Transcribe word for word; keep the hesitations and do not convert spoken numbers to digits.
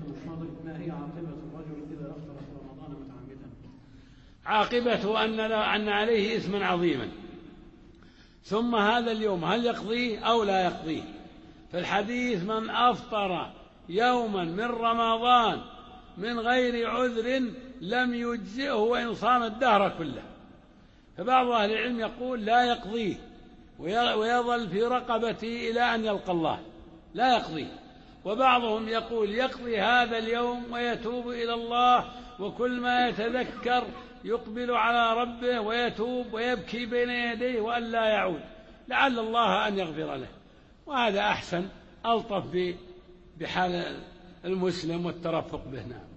ما هي عاقبة الرجل إذا أفطر في رمضان متعمدا؟ عاقبته أن, أن عليه إثما عظيما، ثم هذا اليوم هل يقضيه أو لا يقضيه؟ في الحديث من أفطر يوما من رمضان من غير عذر لم يجزئه وإن صام الدهر كله. فبعض أهل العلم يقول لا يقضيه ويظل في رقبته إلى أن يلقى الله، لا يقضيه. وبعضهم يقول يقضي هذا اليوم ويتوب إلى الله، وكل ما يتذكر يقبل على ربه ويتوب ويبكي بين يديه وأن لا يعود لعل الله أن يغفر له، وهذا أحسن ألطف بحال المسلم والترفق به. نعم.